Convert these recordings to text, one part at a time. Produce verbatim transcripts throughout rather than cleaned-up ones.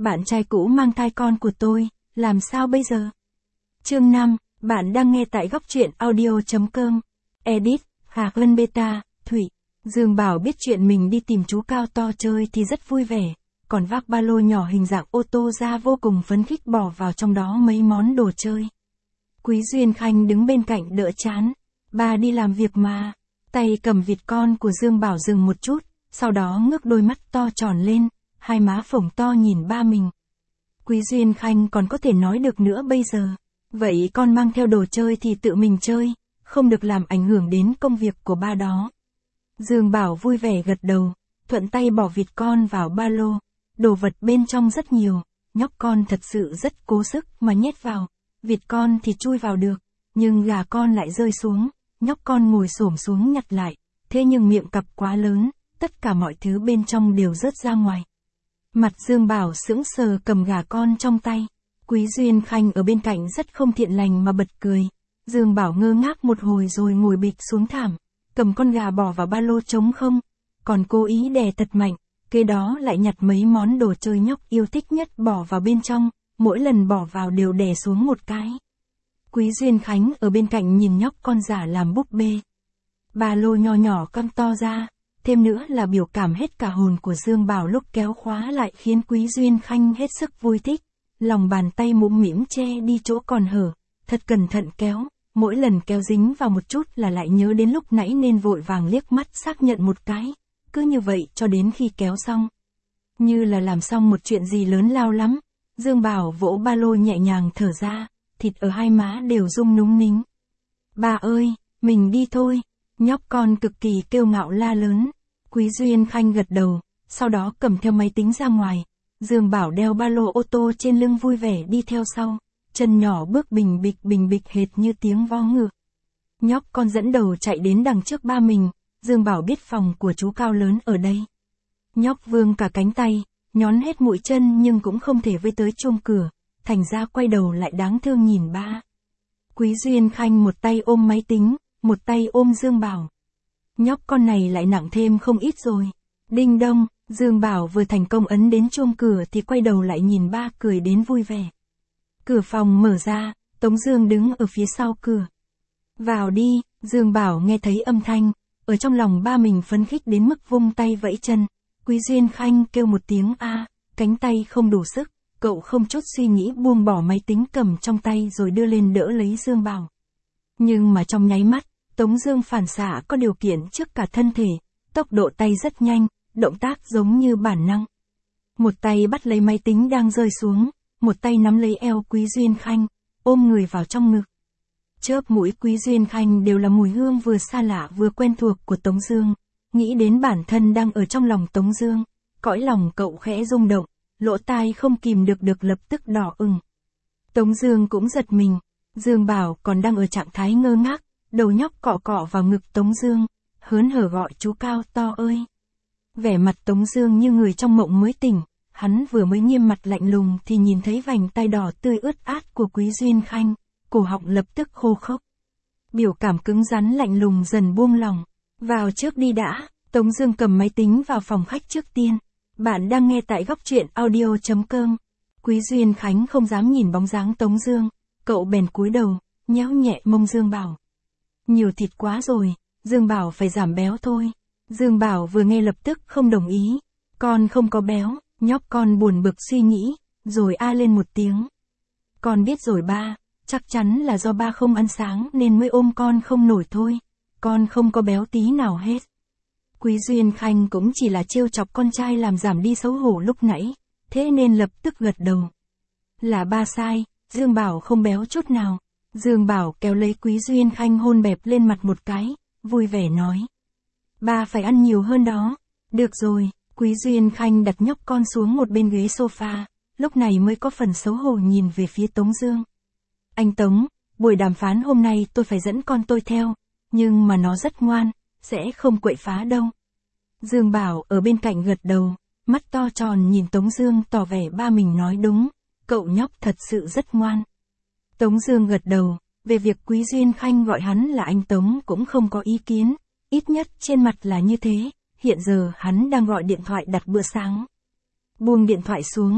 bạn trai cũ mang thai con của tôi, làm sao bây giờ? Chương năm, bạn đang nghe tại góc truyện audio chấm com. Edit, Hạc Lân Beta, Thủy. Dương Bảo biết chuyện mình đi tìm chú Cao To chơi thì rất vui vẻ, còn vác ba lô nhỏ hình dạng ô tô ra vô cùng phấn khích bỏ vào trong đó mấy món đồ chơi. Quý Duyên Khanh đứng bên cạnh đỡ chán. Ba đi làm việc mà. Tay cầm vịt con của Dương Bảo dừng một chút, sau đó ngước đôi mắt to tròn lên, hai má phồng to nhìn ba mình. Quý Duyên Khanh còn có thể nói được nữa bây giờ. Vậy con mang theo đồ chơi thì tự mình chơi, không được làm ảnh hưởng đến công việc của ba đó. Dương Bảo vui vẻ gật đầu, thuận tay bỏ vịt con vào ba lô. Đồ vật bên trong rất nhiều, nhóc con thật sự rất cố sức mà nhét vào. Vịt con thì chui vào được, nhưng gà con lại rơi xuống, nhóc con ngồi xổm xuống nhặt lại, thế nhưng miệng cặp quá lớn, tất cả mọi thứ bên trong đều rớt ra ngoài. Mặt Dương Bảo sững sờ cầm gà con trong tay. Quý Duyên Khanh ở bên cạnh rất không thiện lành mà bật cười. Dương Bảo ngơ ngác một hồi rồi ngồi bịch xuống thảm, cầm con gà bỏ vào ba lô trống không, còn cố ý đè thật mạnh, kế đó lại nhặt mấy món đồ chơi nhóc yêu thích nhất bỏ vào bên trong, mỗi lần bỏ vào đều đè xuống một cái. Quý Duyên Khánh ở bên cạnh nhìn nhóc con giả làm búp bê. Ba lô nho nhỏ căng to ra, thêm nữa là biểu cảm hết cả hồn của Dương Bảo lúc kéo khóa lại khiến Quý Duyên Khanh hết sức vui thích. Lòng bàn tay mũm mĩm che đi chỗ còn hở, thật cẩn thận kéo, mỗi lần kéo dính vào một chút là lại nhớ đến lúc nãy nên vội vàng liếc mắt xác nhận một cái, cứ như vậy cho đến khi kéo xong. Như là làm xong một chuyện gì lớn lao lắm, Dương Bảo vỗ ba lô nhẹ nhàng thở ra, thịt ở hai má đều rung núng nính. Ba ơi, mình đi thôi, nhóc con cực kỳ kiêu ngạo la lớn. Quý Duyên Khanh gật đầu, sau đó cầm theo máy tính ra ngoài. Dương Bảo đeo ba lô ô tô trên lưng vui vẻ đi theo sau, chân nhỏ bước bình bịch bình bịch hệt như tiếng vó ngựa. Nhóc con dẫn đầu chạy đến đằng trước ba mình, Dương Bảo biết phòng của chú Cao lớn ở đây. Nhóc vươn cả cánh tay, nhón hết mũi chân nhưng cũng không thể với tới chuông cửa, thành ra quay đầu lại đáng thương nhìn ba. Quý Duyên Khanh một tay ôm máy tính, một tay ôm Dương Bảo. Nhóc con này lại nặng thêm không ít rồi. Đinh đông, Dương Bảo vừa thành công ấn đến chuông cửa thì quay đầu lại nhìn ba cười đến vui vẻ. Cửa phòng mở ra, Tống Dương đứng ở phía sau cửa. Vào đi, Dương Bảo nghe thấy âm thanh, ở trong lòng ba mình phấn khích đến mức vung tay vẫy chân. Quý Duyên Khanh kêu một tiếng a, cánh tay không đủ sức, cậu không chút suy nghĩ buông bỏ máy tính cầm trong tay rồi đưa lên đỡ lấy Dương Bảo. Nhưng mà trong nháy mắt, Tống Dương phản xạ có điều kiện trước cả thân thể, tốc độ tay rất nhanh, động tác giống như bản năng. Một tay bắt lấy máy tính đang rơi xuống, một tay nắm lấy eo Quý Duyên Khanh, ôm người vào trong ngực. Chớp mũi Quý Duyên Khanh đều là mùi hương vừa xa lạ vừa quen thuộc của Tống Dương. Nghĩ đến bản thân đang ở trong lòng Tống Dương, cõi lòng cậu khẽ rung động, lỗ tai không kìm được được lập tức đỏ ửng. Tống Dương cũng giật mình, Dương Bảo còn đang ở trạng thái ngơ ngác, đầu nhóc cọ cọ vào ngực Tống Dương, hớn hở gọi chú Cao To ơi. Vẻ mặt Tống Dương như người trong mộng mới tỉnh, hắn vừa mới nghiêm mặt lạnh lùng thì nhìn thấy vành tay đỏ tươi ướt át của Quý Duyên Khanh, cổ họng lập tức khô khốc. Biểu cảm cứng rắn lạnh lùng dần buông lỏng. Vào trước đi đã, Tống Dương cầm máy tính vào phòng khách trước tiên. Bạn đang nghe tại góc truyện audio chấm com. Quý Duyên Khánh không dám nhìn bóng dáng Tống Dương, cậu bèn cúi đầu, nhéo nhẹ mông Dương Bảo. Nhiều thịt quá rồi, Dương Bảo phải giảm béo thôi. Dương Bảo vừa nghe lập tức không đồng ý. Con không có béo, nhóc con buồn bực suy nghĩ, rồi a lên một tiếng. Con biết rồi ba, chắc chắn là do ba không ăn sáng nên mới ôm con không nổi thôi. Con không có béo tí nào hết. Quý Duyên Khanh cũng chỉ là trêu chọc con trai làm giảm đi xấu hổ lúc nãy, thế nên lập tức gật đầu. Là ba sai, Dương Bảo không béo chút nào. Dương Bảo kéo lấy Quý Duyên Khanh hôn bẹp lên mặt một cái, vui vẻ nói. Ba phải ăn nhiều hơn đó. Được rồi, Quý Duyên Khanh đặt nhóc con xuống một bên ghế sofa, lúc này mới có phần xấu hổ nhìn về phía Tống Dương. Anh Tống, buổi đàm phán hôm nay tôi phải dẫn con tôi theo, nhưng mà nó rất ngoan, sẽ không quậy phá đâu. Dương Bảo ở bên cạnh gật đầu, mắt to tròn nhìn Tống Dương tỏ vẻ ba mình nói đúng, cậu nhóc thật sự rất ngoan. Tống Dương gật đầu, về việc Quý Duyên Khanh gọi hắn là anh Tống cũng không có ý kiến, ít nhất trên mặt là như thế, hiện giờ hắn đang gọi điện thoại đặt bữa sáng. Buông điện thoại xuống,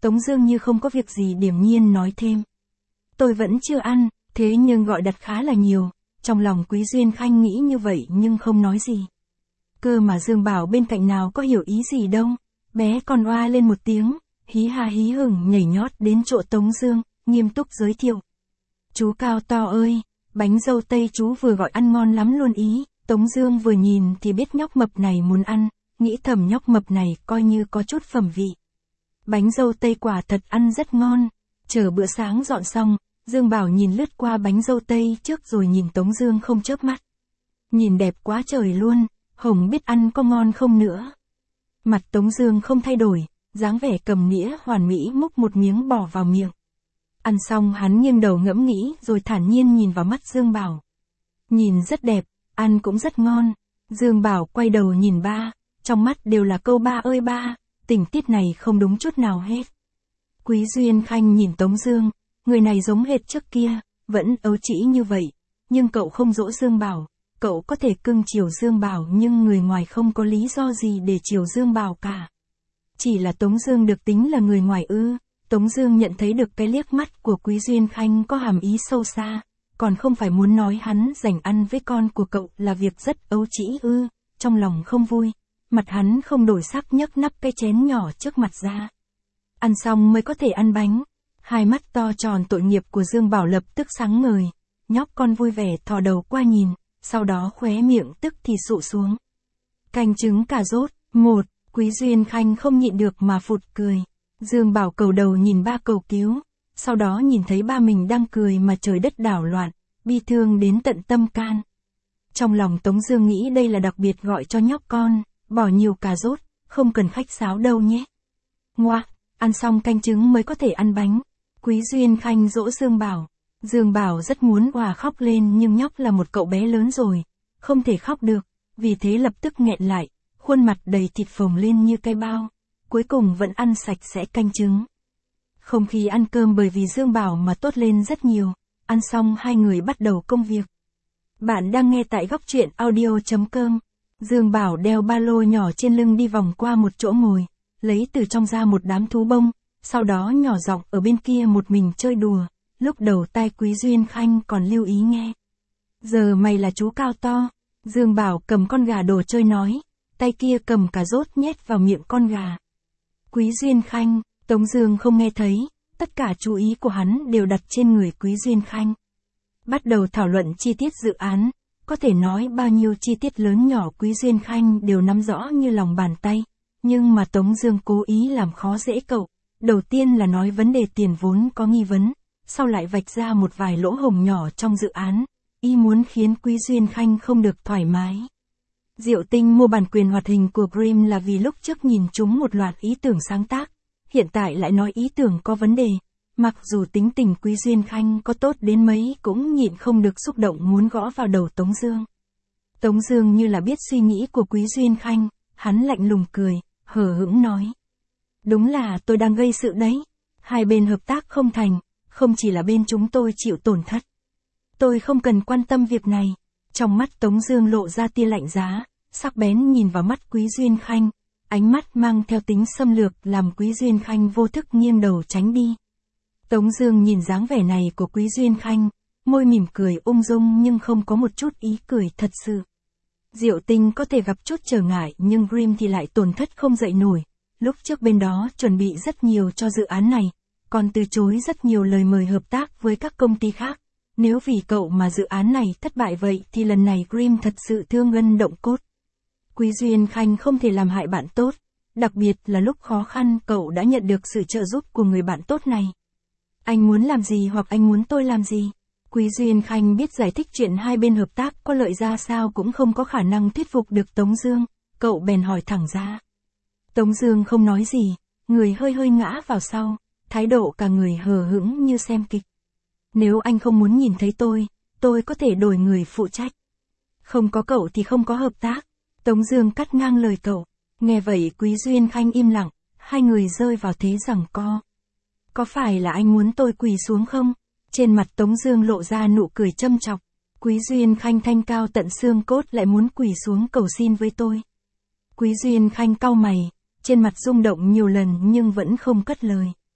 Tống Dương như không có việc gì điềm nhiên nói thêm. Tôi vẫn chưa ăn, thế nhưng gọi đặt khá là nhiều. Trong lòng Quý Duyên Khanh nghĩ như vậy nhưng không nói gì. Cơ mà Dương Bảo bên cạnh nào có hiểu ý gì đâu. Bé còn oa lên một tiếng, hí ha hí hửng nhảy nhót đến chỗ Tống Dương, nghiêm túc giới thiệu. Chú Cao To ơi, bánh dâu tây chú vừa gọi ăn ngon lắm luôn ý. Tống Dương vừa nhìn thì biết nhóc mập này muốn ăn, nghĩ thầm nhóc mập này coi như có chút phẩm vị. Bánh dâu tây quả thật ăn rất ngon. Chờ bữa sáng dọn xong, Dương Bảo nhìn lướt qua bánh dâu tây trước rồi nhìn Tống Dương không chớp mắt. Nhìn đẹp quá trời luôn, Hồng biết ăn có ngon không nữa. Mặt Tống Dương không thay đổi, dáng vẻ cầm nĩa hoàn mỹ múc một miếng bỏ vào miệng. Ăn xong hắn nghiêng đầu ngẫm nghĩ rồi thản nhiên nhìn vào mắt Dương Bảo. Nhìn rất đẹp, ăn cũng rất ngon. Dương Bảo quay đầu nhìn ba, trong mắt đều là câu ba ơi ba, tình tiết này không đúng chút nào hết. Quý Duyên Khanh nhìn Tống Dương, người này giống hệt trước kia, vẫn ấu trĩ như vậy, nhưng cậu không dỗ Dương Bảo, cậu có thể cưng chiều Dương Bảo nhưng người ngoài không có lý do gì để chiều Dương Bảo cả. Chỉ là Tống Dương được tính là người ngoài ư? Tống Dương nhận thấy được cái liếc mắt của Quý Duyên Khanh có hàm ý sâu xa, còn không phải muốn nói hắn giành ăn với con của cậu là việc rất ấu trĩ ư? Trong lòng không vui, mặt hắn không đổi sắc nhấc nắp cái chén nhỏ trước mặt ra. Ăn xong mới có thể ăn bánh. Hai mắt to tròn tội nghiệp của Dương Bảo lập tức sáng ngời, nhóc con vui vẻ thò đầu qua nhìn, sau đó khóe miệng tức thì sụ xuống. Canh trứng cà rốt, một, Quý Duyên Khanh không nhịn được mà phụt cười. Dương Bảo cầu đầu nhìn ba cầu cứu, sau đó nhìn thấy ba mình đang cười mà trời đất đảo loạn, bi thương đến tận tâm can. Trong lòng Tống Dương nghĩ đây là đặc biệt gọi cho nhóc con, bỏ nhiều cà rốt, không cần khách sáo đâu nhé. Ngoa, ăn xong canh trứng mới có thể ăn bánh. Quý Duyên Khanh dỗ Dương Bảo. Dương Bảo rất muốn òa khóc lên nhưng nhóc là một cậu bé lớn rồi, không thể khóc được, vì thế lập tức nghẹn lại, khuôn mặt đầy thịt phồng lên như cái bao, cuối cùng vẫn ăn sạch sẽ canh trứng. Không khí ăn cơm bởi vì Dương Bảo mà tốt lên rất nhiều, ăn xong hai người bắt đầu công việc. Bạn đang nghe tại góc truyện audio chấm com. Dương Bảo đeo ba lô nhỏ trên lưng đi vòng qua một chỗ ngồi, lấy từ trong ra một đám thú bông, sau đó nhỏ giọng ở bên kia một mình chơi đùa, lúc đầu tai Quý Duyên Khanh còn lưu ý nghe. Giờ mày là chú Cao To. Dương Bảo cầm con gà đồ chơi nói, tay kia cầm cà rốt nhét vào miệng con gà. Quý Duyên Khanh, Tống Dương không nghe thấy, tất cả chú ý của hắn đều đặt trên người Quý Duyên Khanh. Bắt đầu thảo luận chi tiết dự án, có thể nói bao nhiêu chi tiết lớn nhỏ Quý Duyên Khanh đều nắm rõ như lòng bàn tay, nhưng mà Tống Dương cố ý làm khó dễ cậu. Đầu tiên là nói vấn đề tiền vốn có nghi vấn, sau lại vạch ra một vài lỗ hổng nhỏ trong dự án, ý muốn khiến Quý Duyên Khanh không được thoải mái. Diệu Tinh mua bản quyền hoạt hình của Grimm là vì lúc trước nhìn chúng một loạt ý tưởng sáng tác, hiện tại lại nói ý tưởng có vấn đề, mặc dù tính tình Quý Duyên Khanh có tốt đến mấy cũng nhịn không được xúc động muốn gõ vào đầu Tống Dương. Tống Dương như là biết suy nghĩ của Quý Duyên Khanh, hắn lạnh lùng cười, hờ hững nói. Đúng là tôi đang gây sự đấy. Hai bên hợp tác không thành, không chỉ là bên chúng tôi chịu tổn thất. Tôi không cần quan tâm việc này. Trong mắt Tống Dương lộ ra tia lạnh giá, sắc bén nhìn vào mắt Quý Duyên Khanh, ánh mắt mang theo tính xâm lược làm Quý Duyên Khanh vô thức nghiêng đầu tránh đi. Tống Dương nhìn dáng vẻ này của Quý Duyên Khanh, môi mỉm cười ung dung nhưng không có một chút ý cười thật sự. Diệu Tinh có thể gặp chút trở ngại nhưng Grimm thì lại tổn thất không dậy nổi. Lúc trước bên đó chuẩn bị rất nhiều cho dự án này, còn từ chối rất nhiều lời mời hợp tác với các công ty khác. Nếu vì cậu mà dự án này thất bại vậy thì lần này Grimm thật sự thương gân động cốt. Quý Duyên Khanh không thể làm hại bạn tốt, đặc biệt là lúc khó khăn cậu đã nhận được sự trợ giúp của người bạn tốt này. Anh muốn làm gì hoặc anh muốn tôi làm gì? Quý Duyên Khanh biết giải thích chuyện hai bên hợp tác có lợi ra sao cũng không có khả năng thuyết phục được Tống Dương, cậu bèn hỏi thẳng ra. Tống Dương không nói gì, người hơi hơi ngã vào sau, thái độ cả người hờ hững như xem kịch. Nếu anh không muốn nhìn thấy tôi, tôi có thể đổi người phụ trách. Không có cậu thì không có hợp tác. Tống Dương cắt ngang lời cậu. Nghe vậy Quý Duyên Khanh im lặng, hai người rơi vào thế giằng co. Có phải là anh muốn tôi quỳ xuống không? Trên mặt Tống Dương lộ ra nụ cười châm chọc. Quý Duyên Khanh thanh cao tận xương cốt lại muốn quỳ xuống cầu xin với tôi. Quý Duyên Khanh cau mày, trên mặt rung động nhiều lần nhưng vẫn không cất lời.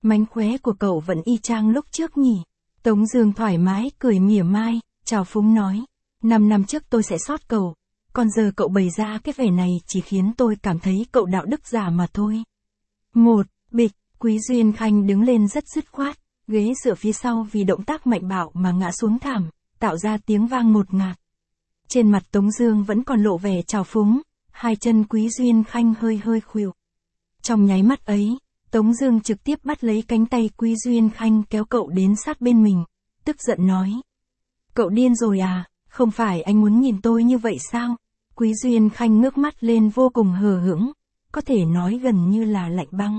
Mánh khóe của cậu vẫn y chang lúc trước nhỉ. Tống Dương thoải mái cười mỉa mai, chào phúng nói. Năm năm trước tôi sẽ sót cậu, còn giờ cậu bày ra cái vẻ này chỉ khiến tôi cảm thấy cậu đạo đức giả mà thôi. Một, bịch, Quý Duyên Khanh đứng lên rất dứt khoát, ghế dựa phía sau vì động tác mạnh bạo mà ngã xuống thảm, tạo ra tiếng vang ngột ngạt. Trên mặt Tống Dương vẫn còn lộ vẻ trào phúng, hai chân Quý Duyên Khanh hơi hơi khuỵu. Trong nháy mắt ấy, Tống Dương trực tiếp bắt lấy cánh tay Quý Duyên Khanh kéo cậu đến sát bên mình, tức giận nói. Cậu điên rồi à, không phải anh muốn nhìn tôi như vậy sao? Quý Duyên Khanh ngước mắt lên vô cùng hờ hững, có thể nói gần như là lạnh băng.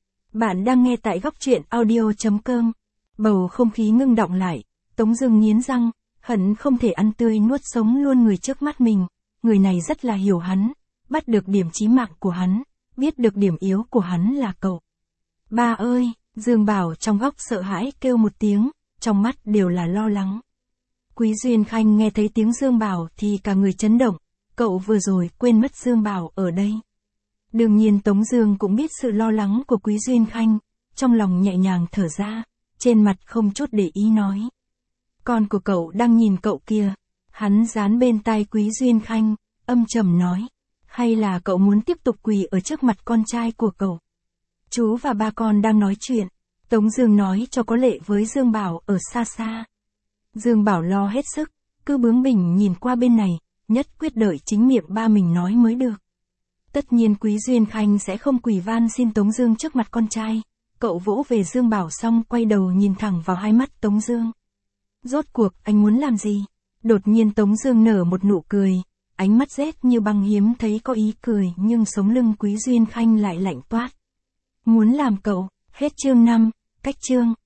Bạn đang nghe tại góc truyện audio chấm com. Bầu không khí ngưng đọng lại, Tống Dương nghiến răng, hận không thể ăn tươi nuốt sống luôn người trước mắt mình. Người này rất là hiểu hắn, bắt được điểm chí mạng của hắn, biết được điểm yếu của hắn là cậu. Ba ơi, Dương Bảo trong góc sợ hãi kêu một tiếng, trong mắt đều là lo lắng. Quý Duyên Khanh nghe thấy tiếng Dương Bảo thì cả người chấn động, cậu vừa rồi quên mất Dương Bảo ở đây. Đương nhiên Tống Dương cũng biết sự lo lắng của Quý Duyên Khanh, trong lòng nhẹ nhàng thở ra, trên mặt không chút để ý nói. Con của cậu đang nhìn cậu kia. Hắn dán bên tai Quý Duyên Khanh, âm trầm nói. Hay là cậu muốn tiếp tục quỳ ở trước mặt con trai của cậu? Chú và ba con đang nói chuyện. Tống Dương nói cho có lệ với Dương Bảo ở xa xa. Dương Bảo lo hết sức, cứ bướng bỉnh nhìn qua bên này, nhất quyết đợi chính miệng ba mình nói mới được. Tất nhiên Quý Duyên Khanh sẽ không quỳ van xin Tống Dương trước mặt con trai. Cậu vỗ về Dương Bảo xong quay đầu nhìn thẳng vào hai mắt Tống Dương. Rốt cuộc anh muốn làm gì? Đột nhiên Tống Dương nở một nụ cười, ánh mắt rét như băng hiếm thấy có ý cười nhưng sống lưng Quý Duyên Khanh lại lạnh toát. Muốn làm cậu, hết chương năm, cách chương.